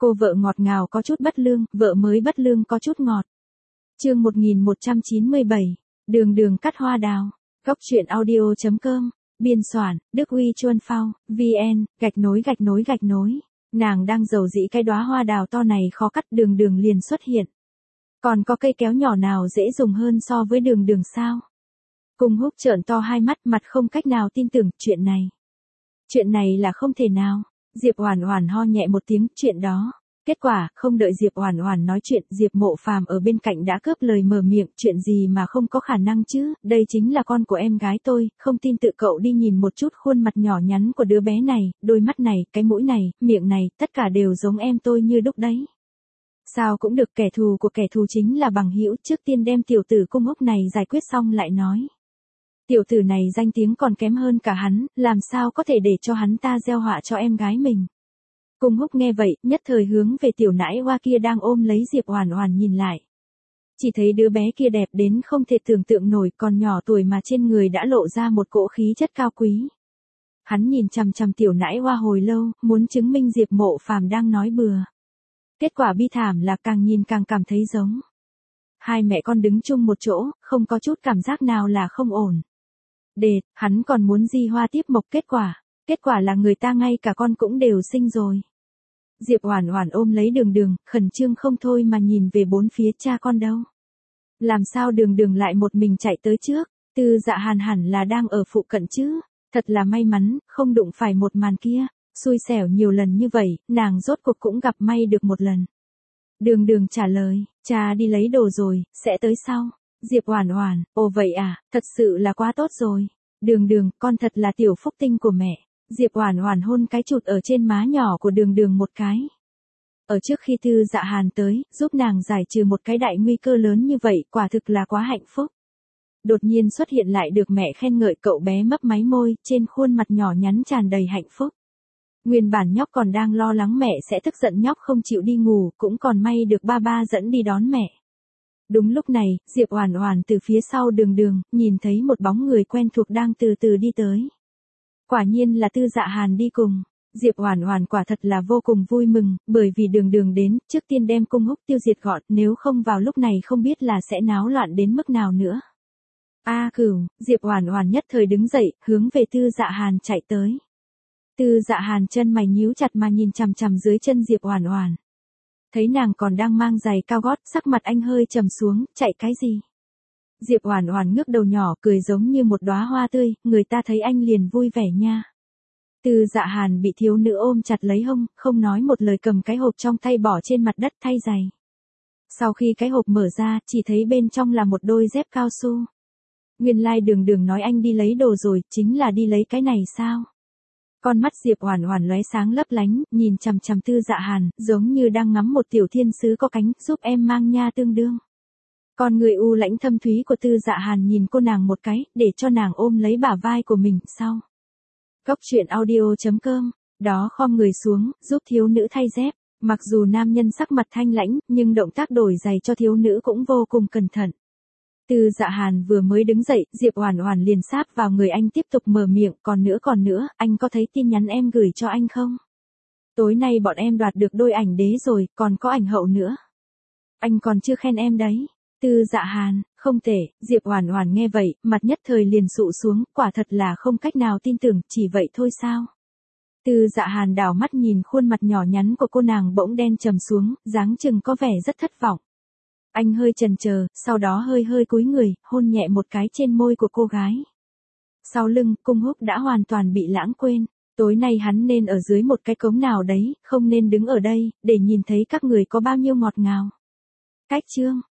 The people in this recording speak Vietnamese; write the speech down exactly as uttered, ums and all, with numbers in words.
Cô vợ ngọt ngào có chút bất lương, vợ mới bất lương có chút ngọt. Chương một nghìn một trăm chín mươi bảy, Đường Đường cắt hoa đào. Góc truyện audio chấm com, biên soạn, Đức Uy Chuân Phao, vn, gạch nối gạch nối gạch nối. Nàng đang dầu dĩ cái đóa hoa đào to này khó cắt, Đường Đường liền xuất hiện. Còn có cây kéo nhỏ nào dễ dùng hơn so với Đường Đường sao? Cung Húc trợn to hai mắt, mặt không cách nào tin tưởng, chuyện này. Chuyện này là không thể nào. Diệp Oản Oản ho nhẹ một tiếng, chuyện đó. Kết quả, không đợi Diệp Oản Oản nói chuyện, Diệp Mộ Phàm ở bên cạnh đã cướp lời mở miệng, chuyện gì mà không có khả năng chứ, đây chính là con của em gái tôi, không tin tự cậu đi nhìn một chút khuôn mặt nhỏ nhắn của đứa bé này, đôi mắt này, cái mũi này, miệng này, tất cả đều giống em tôi như đúc đấy. Sao cũng được, kẻ thù của kẻ thù chính là bằng hữu, trước tiên đem tiểu tử Cung Húc này giải quyết xong lại nói. Tiểu tử này danh tiếng còn kém hơn cả hắn, làm sao có thể để cho hắn ta gieo họa cho em gái mình. Cung Húc nghe vậy, nhất thời hướng về tiểu nãi hoa kia đang ôm lấy Diệp Oản Oản nhìn lại. Chỉ thấy đứa bé kia đẹp đến không thể tưởng tượng nổi, còn nhỏ tuổi mà trên người đã lộ ra một cỗ khí chất cao quý. Hắn nhìn chằm chằm tiểu nãi hoa hồi lâu, muốn chứng minh Diệp Mộ Phàm đang nói bừa. Kết quả bi thảm là càng nhìn càng cảm thấy giống. Hai mẹ con đứng chung một chỗ, không có chút cảm giác nào là không ổn. Đệt, hắn còn muốn di hoa tiếp mộc, kết quả, kết quả là người ta ngay cả con cũng đều sinh rồi. Diệp Oản Oản ôm lấy Đường Đường, khẩn trương không thôi mà nhìn về bốn phía, cha con đâu? Làm sao Đường Đường lại một mình chạy tới trước? Tư Dạ Hàn hẳn là đang ở phụ cận chứ? Thật là may mắn, không đụng phải một màn kia. Xui xẻo nhiều lần như vậy, nàng rốt cuộc cũng gặp may được một lần. Đường Đường trả lời, cha đi lấy đồ rồi, sẽ tới sau. Diệp Oản Oản, ồ vậy à, thật sự là quá tốt rồi. Đường Đường, con thật là tiểu phúc tinh của mẹ. Diệp Oản Oản hôn cái chụt ở trên má nhỏ của Đường Đường một cái. Ở trước khi Tư Dạ Hàn tới, giúp nàng giải trừ một cái đại nguy cơ lớn như vậy, quả thực là quá hạnh phúc. Đột nhiên xuất hiện lại được mẹ khen ngợi, cậu bé mấp máy môi, trên khuôn mặt nhỏ nhắn tràn đầy hạnh phúc. Nguyên bản nhóc còn đang lo lắng mẹ sẽ tức giận, nhóc không chịu đi ngủ, cũng còn may được ba ba dẫn đi đón mẹ. Đúng lúc này, Diệp Oản Oản từ phía sau Đường Đường, nhìn thấy một bóng người quen thuộc đang từ từ đi tới. Quả nhiên là Tư Dạ Hàn đi cùng. Diệp Oản Oản quả thật là vô cùng vui mừng, bởi vì Đường Đường đến, trước tiên đem Cung Húc tiêu diệt gọn, nếu không vào lúc này không biết là sẽ náo loạn đến mức nào nữa. A Cửu, Diệp Oản Oản nhất thời đứng dậy, hướng về Tư Dạ Hàn chạy tới. Tư Dạ Hàn chân mày nhíu chặt mà nhìn chằm chằm dưới chân Diệp Oản Oản. Thấy nàng còn đang mang giày cao gót, sắc mặt anh hơi trầm xuống, chạy cái gì? Diệp Oản Oản ngước đầu nhỏ, cười giống như một đóa hoa tươi, người ta thấy anh liền vui vẻ nha. Tư Dạ Hàn bị thiếu nữ ôm chặt lấy hông, không nói một lời cầm cái hộp trong tay bỏ trên mặt đất thay giày. Sau khi cái hộp mở ra, chỉ thấy bên trong là một đôi dép cao su. Nguyên lai like Đường Đường nói anh đi lấy đồ rồi, chính là đi lấy cái này sao? Con mắt Diệp Oản Oản lóe sáng lấp lánh, nhìn chằm chằm Tư Dạ Hàn, giống như đang ngắm một tiểu thiên sứ có cánh, giúp em mang nha tương đương. Con người u lãnh thâm thúy của Tư Dạ Hàn nhìn cô nàng một cái, để cho nàng ôm lấy bả vai của mình, sau. Góc truyện audio chấm com, đó khom người xuống, giúp thiếu nữ thay dép, mặc dù nam nhân sắc mặt thanh lãnh, nhưng động tác đổi giày cho thiếu nữ cũng vô cùng cẩn thận. Tư Dạ Hàn vừa mới đứng dậy, Diệp Oản Oản liền sáp vào người anh tiếp tục mở miệng, còn nữa còn nữa, anh có thấy tin nhắn em gửi cho anh không? Tối nay bọn em đoạt được đôi ảnh đế rồi, còn có ảnh hậu nữa. Anh còn chưa khen em đấy. Tư Dạ Hàn, không tệ, Diệp Oản Oản nghe vậy, mặt nhất thời liền sụ xuống, quả thật là không cách nào tin tưởng, chỉ vậy thôi sao? Tư Dạ Hàn đảo mắt nhìn khuôn mặt nhỏ nhắn của cô nàng bỗng đen trầm xuống, dáng chừng có vẻ rất thất vọng. Anh hơi chần chờ, sau đó hơi hơi cúi người, hôn nhẹ một cái trên môi của cô gái. Sau lưng, Cung Húc đã hoàn toàn bị lãng quên. Tối nay hắn nên ở dưới một cái cống nào đấy, không nên đứng ở đây, để nhìn thấy các người có bao nhiêu ngọt ngào. Cách chương